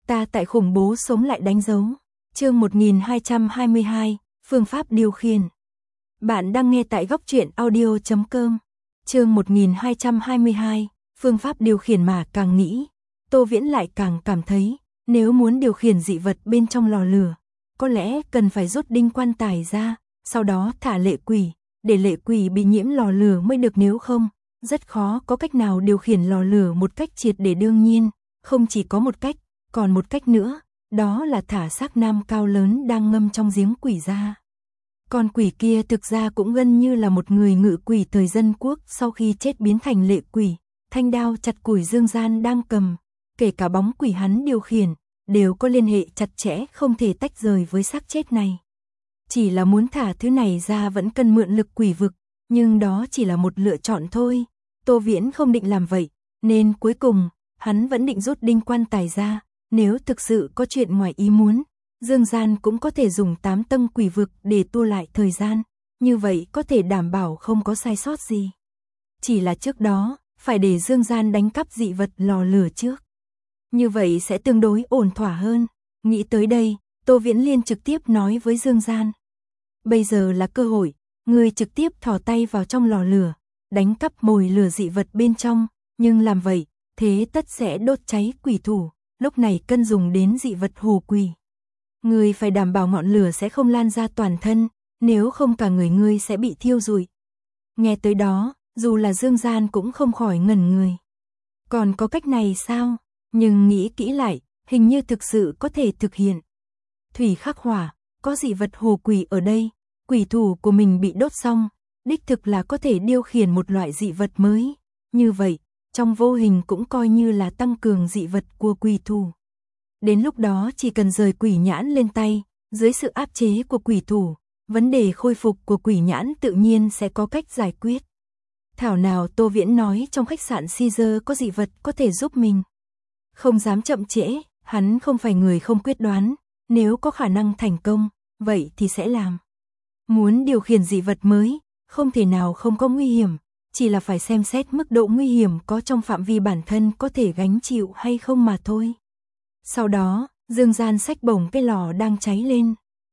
Ta tại khủng bố sống lại đánh dấu. Chương 1222, phương pháp điều khiển. Bạn đang nghe tại góc truyện audio.com. Chương 1222, phương pháp điều khiển. Mà càng nghĩ, Tô Viễn lại càng cảm thấy, nếu muốn điều khiển dị vật bên trong lò lửa, có lẽ cần phải rút đinh quan tài ra, sau đó thả lệ quỷ, để lệ quỷ bị nhiễm lò lửa mới được, nếu không, rất khó có cách nào điều khiển lò lửa một cách triệt để. Đương nhiên, không chỉ có một cách, còn một cách nữa, đó là thả xác nam cao lớn đang ngâm trong giếng quỷ ra. Con quỷ kia thực ra cũng gần như là một người ngự quỷ thời Dân Quốc sau khi chết biến thành lệ quỷ, thanh đao chặt củi Dương Gian đang cầm, kể cả bóng quỷ hắn điều khiển, đều có liên hệ chặt chẽ không thể tách rời với xác chết này. Chỉ là muốn thả thứ này ra vẫn cần mượn lực quỷ vực, nhưng đó chỉ là một lựa chọn thôi. Tô Viễn không định làm vậy, nên cuối cùng, hắn vẫn định rút đinh quan tài ra. Nếu thực sự có chuyện ngoài ý muốn, Dương Gian cũng có thể dùng 8 tầng quỷ vực để tua lại thời gian, như vậy có thể đảm bảo không có sai sót gì. Chỉ là trước đó, phải để Dương Gian đánh cắp dị vật lò lửa trước. Như vậy sẽ tương đối ổn thỏa hơn. Nghĩ tới đây, Tô Viễn liền trực tiếp nói với Dương Gian. Bây giờ là cơ hội, ngươi trực tiếp thò tay vào trong lò lửa, đánh cắp mồi lửa dị vật bên trong, nhưng làm vậy, thế tất sẽ đốt cháy quỷ thủ. Lúc này cần dùng đến dị vật hồ quỷ. Ngươi phải đảm bảo ngọn lửa sẽ không lan ra toàn thân, nếu không cả người ngươi sẽ bị thiêu rụi. Nghe tới đó, dù là Dương Gian cũng không khỏi ngẩn người. Còn có cách này sao? Nhưng nghĩ kỹ lại, hình như thực sự có thể thực hiện. Thủy khắc hỏa, có dị vật hồ quỷ ở đây, quỷ thủ của mình bị đốt xong, đích thực là có thể điều khiển một loại dị vật mới. Như vậy, trong vô hình cũng coi như là tăng cường dị vật của quỷ thủ. Đến lúc đó chỉ cần rời quỷ nhãn lên tay, dưới sự áp chế của quỷ thủ, vấn đề khôi phục của quỷ nhãn tự nhiên sẽ có cách giải quyết. Thảo nào Tô Viễn nói trong khách sạn Caesar có dị vật có thể giúp mình. Không dám chậm trễ, hắn không phải người không quyết đoán, nếu có khả năng thành công, vậy thì sẽ làm. Muốn điều khiển dị vật mới, không thể nào không có nguy hiểm. Chỉ là phải xem xét mức độ nguy hiểm có trong phạm vi bản thân có thể gánh chịu hay không mà thôi. Sau đó, Dương Gian xách bổng cái lò đang cháy lên.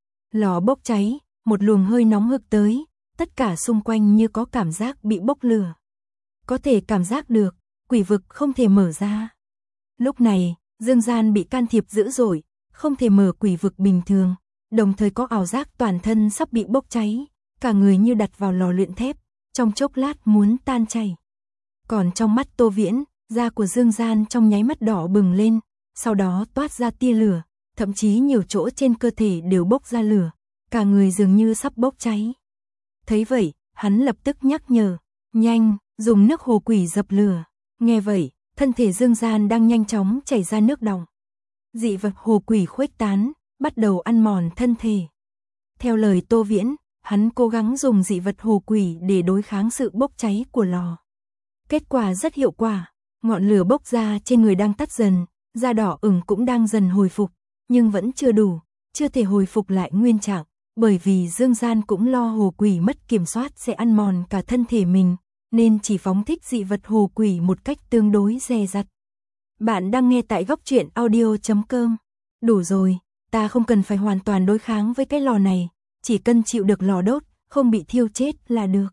Lò bốc cháy, một luồng hơi nóng hực tới, tất cả xung quanh như có cảm giác bị bốc lửa. Có thể cảm giác được, quỷ vực không thể mở ra. Lúc này, Dương Gian bị can thiệp dữ dội, không thể mở quỷ vực bình thường, đồng thời có ảo giác toàn thân sắp bị bốc cháy, cả người như đặt vào lò luyện thép, trong chốc lát muốn tan chảy. Còn trong mắt Tô Viễn, da của Dương Gian trong nháy mắt đỏ bừng lên, sau đó toát ra tia lửa, thậm chí nhiều chỗ trên cơ thể đều bốc ra lửa, cả người dường như sắp bốc cháy. Thấy vậy, hắn lập tức nhắc nhở, nhanh, dùng nước hồ quỷ dập lửa. Nghe vậy, thân thể Dương Gian đang nhanh chóng chảy ra nước đọng. Dị vật hồ quỷ khuếch tán, bắt đầu ăn mòn thân thể. Theo lời Tô Viễn, hắn cố gắng dùng dị vật hồ quỷ để đối kháng sự bốc cháy của lò. Kết quả rất hiệu quả, ngọn lửa bốc ra trên người đang tắt dần, da đỏ ửng cũng đang dần hồi phục, nhưng vẫn chưa đủ, chưa thể hồi phục lại nguyên trạng, bởi vì Dương Gian cũng lo hồ quỷ mất kiểm soát sẽ ăn mòn cả thân thể mình, nên chỉ phóng thích dị vật hồ quỷ một cách tương đối dè dặt. Bạn đang nghe tại góc truyện audio.com. Đủ rồi, ta không cần phải hoàn toàn đối kháng với cái lò này, chỉ cần chịu được lò đốt, không bị thiêu chết là được.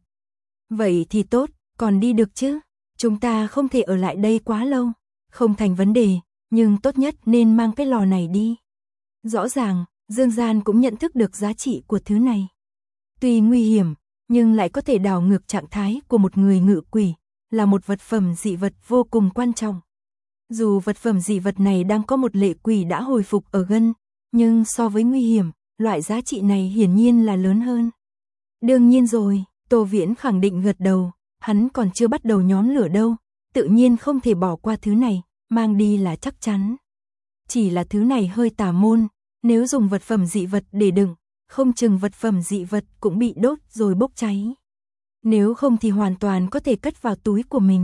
Vậy thì tốt, còn đi được chứ? Chúng ta không thể ở lại đây quá lâu. Không thành vấn đề, nhưng tốt nhất nên mang cái lò này đi. Rõ ràng, Dương Gian cũng nhận thức được giá trị của thứ này. Tuy nguy hiểm, nhưng lại có thể đảo ngược trạng thái của một người ngự quỷ, là một vật phẩm dị vật vô cùng quan trọng. Dù vật phẩm dị vật này đang có một lệ quỷ đã hồi phục ở gân, nhưng so với nguy hiểm, loại giá trị này hiển nhiên là lớn hơn. Đương nhiên rồi, Tô Viễn khẳng định gật đầu, hắn còn chưa bắt đầu nhóm lửa đâu, tự nhiên không thể bỏ qua thứ này, mang đi là chắc chắn. Chỉ là thứ này hơi tà môn, nếu dùng vật phẩm dị vật để đựng, không chừng vật phẩm dị vật cũng bị đốt rồi bốc cháy. Nếu không thì hoàn toàn có thể cất vào túi của mình.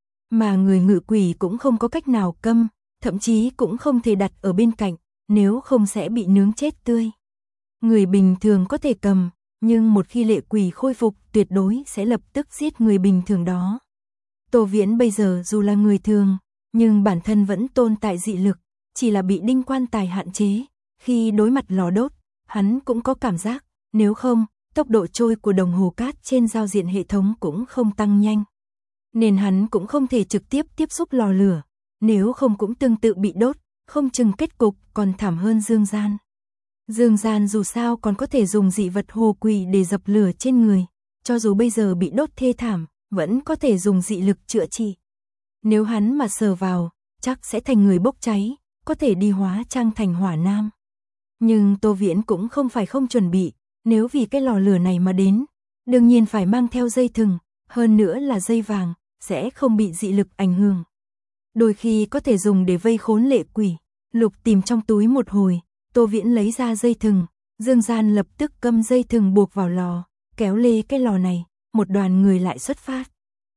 Mà người ngự quỷ cũng không có cách nào câm, thậm chí cũng không thể đặt ở bên cạnh, nếu không sẽ bị nướng chết tươi. Người bình thường có thể cầm, nhưng một khi lệ quỷ khôi phục tuyệt đối sẽ lập tức giết người bình thường đó. Tô Viễn bây giờ dù là người thường, nhưng bản thân vẫn tồn tại dị lực, chỉ là bị đinh quan tài hạn chế, khi đối mặt lò đốt, hắn cũng có cảm giác, nếu không, tốc độ trôi của đồng hồ cát trên giao diện hệ thống cũng không tăng nhanh. Nên hắn cũng không thể trực tiếp tiếp xúc lò lửa, nếu không cũng tương tự bị đốt, không chừng kết cục còn thảm hơn Dương Gian. Dương Gian dù sao còn có thể dùng dị vật hồ quỷ để dập lửa trên người, cho dù bây giờ bị đốt thê thảm, vẫn có thể dùng dị lực chữa trị. Nếu hắn mà sờ vào, chắc sẽ thành người bốc cháy, có thể đi hóa trang thành hỏa nam. Nhưng Tô Viễn cũng không phải không chuẩn bị, nếu vì cái lò lửa này mà đến, đương nhiên phải mang theo dây thừng, hơn nữa là dây vàng, sẽ không bị dị lực ảnh hưởng. Đôi khi có thể dùng để vây khốn lệ quỷ, lục tìm trong túi một hồi, Tô Viễn lấy ra dây thừng, Dương Gian lập tức cầm dây thừng buộc vào lò, kéo lê cái lò này, một đoàn người lại xuất phát.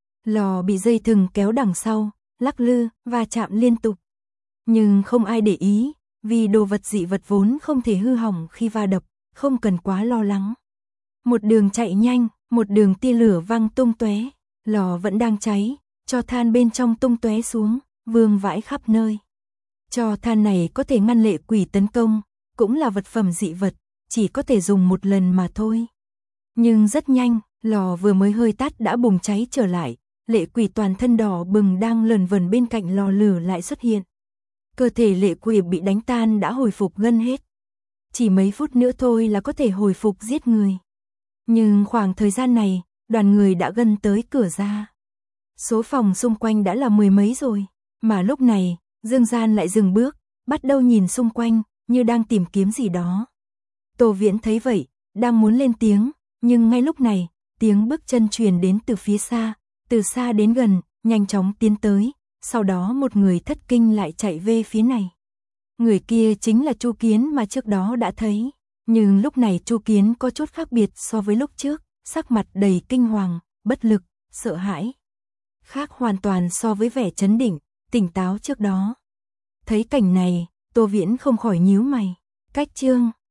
Lò bị dây thừng kéo đằng sau, lắc lư, va chạm liên tục. Nhưng không ai để ý, vì đồ vật dị vật vốn không thể hư hỏng khi va đập, không cần quá lo lắng. Một đường chạy nhanh, một đường tia lửa văng tung tóe, lò vẫn đang cháy, tro than bên trong tung tóe xuống, vương vãi khắp nơi. Tro than này có thể ngăn lệ quỷ tấn công, cũng là vật phẩm dị vật, chỉ có thể dùng một lần mà thôi. Nhưng rất nhanh, lò vừa mới hơi tắt đã bùng cháy trở lại, lệ quỷ toàn thân đỏ bừng đang lờn vờn bên cạnh lò lửa lại xuất hiện. Cơ thể lệ quỷ bị đánh tan đã hồi phục gần hết. Chỉ mấy phút nữa thôi là có thể hồi phục giết người. Nhưng khoảng thời gian này, đoàn người đã gần tới cửa ra. Số phòng xung quanh đã là mười mấy rồi, mà lúc này, Dương Gian lại dừng bước, bắt đầu nhìn xung quanh, như đang tìm kiếm gì đó. Tô Viễn thấy vậy, đang muốn lên tiếng, nhưng ngay lúc này, tiếng bước chân truyền đến từ phía xa, từ xa đến gần, nhanh chóng tiến tới, sau đó một người thất kinh lại chạy về phía này. Người kia chính là Chu Kiến mà trước đó đã thấy, nhưng lúc này Chu Kiến có chút khác biệt so với lúc trước, sắc mặt đầy kinh hoàng, bất lực, sợ hãi. Khác hoàn toàn so với vẻ trấn định, tỉnh táo trước đó. Thấy cảnh này, Tô Viễn không khỏi nhíu mày. Cách chương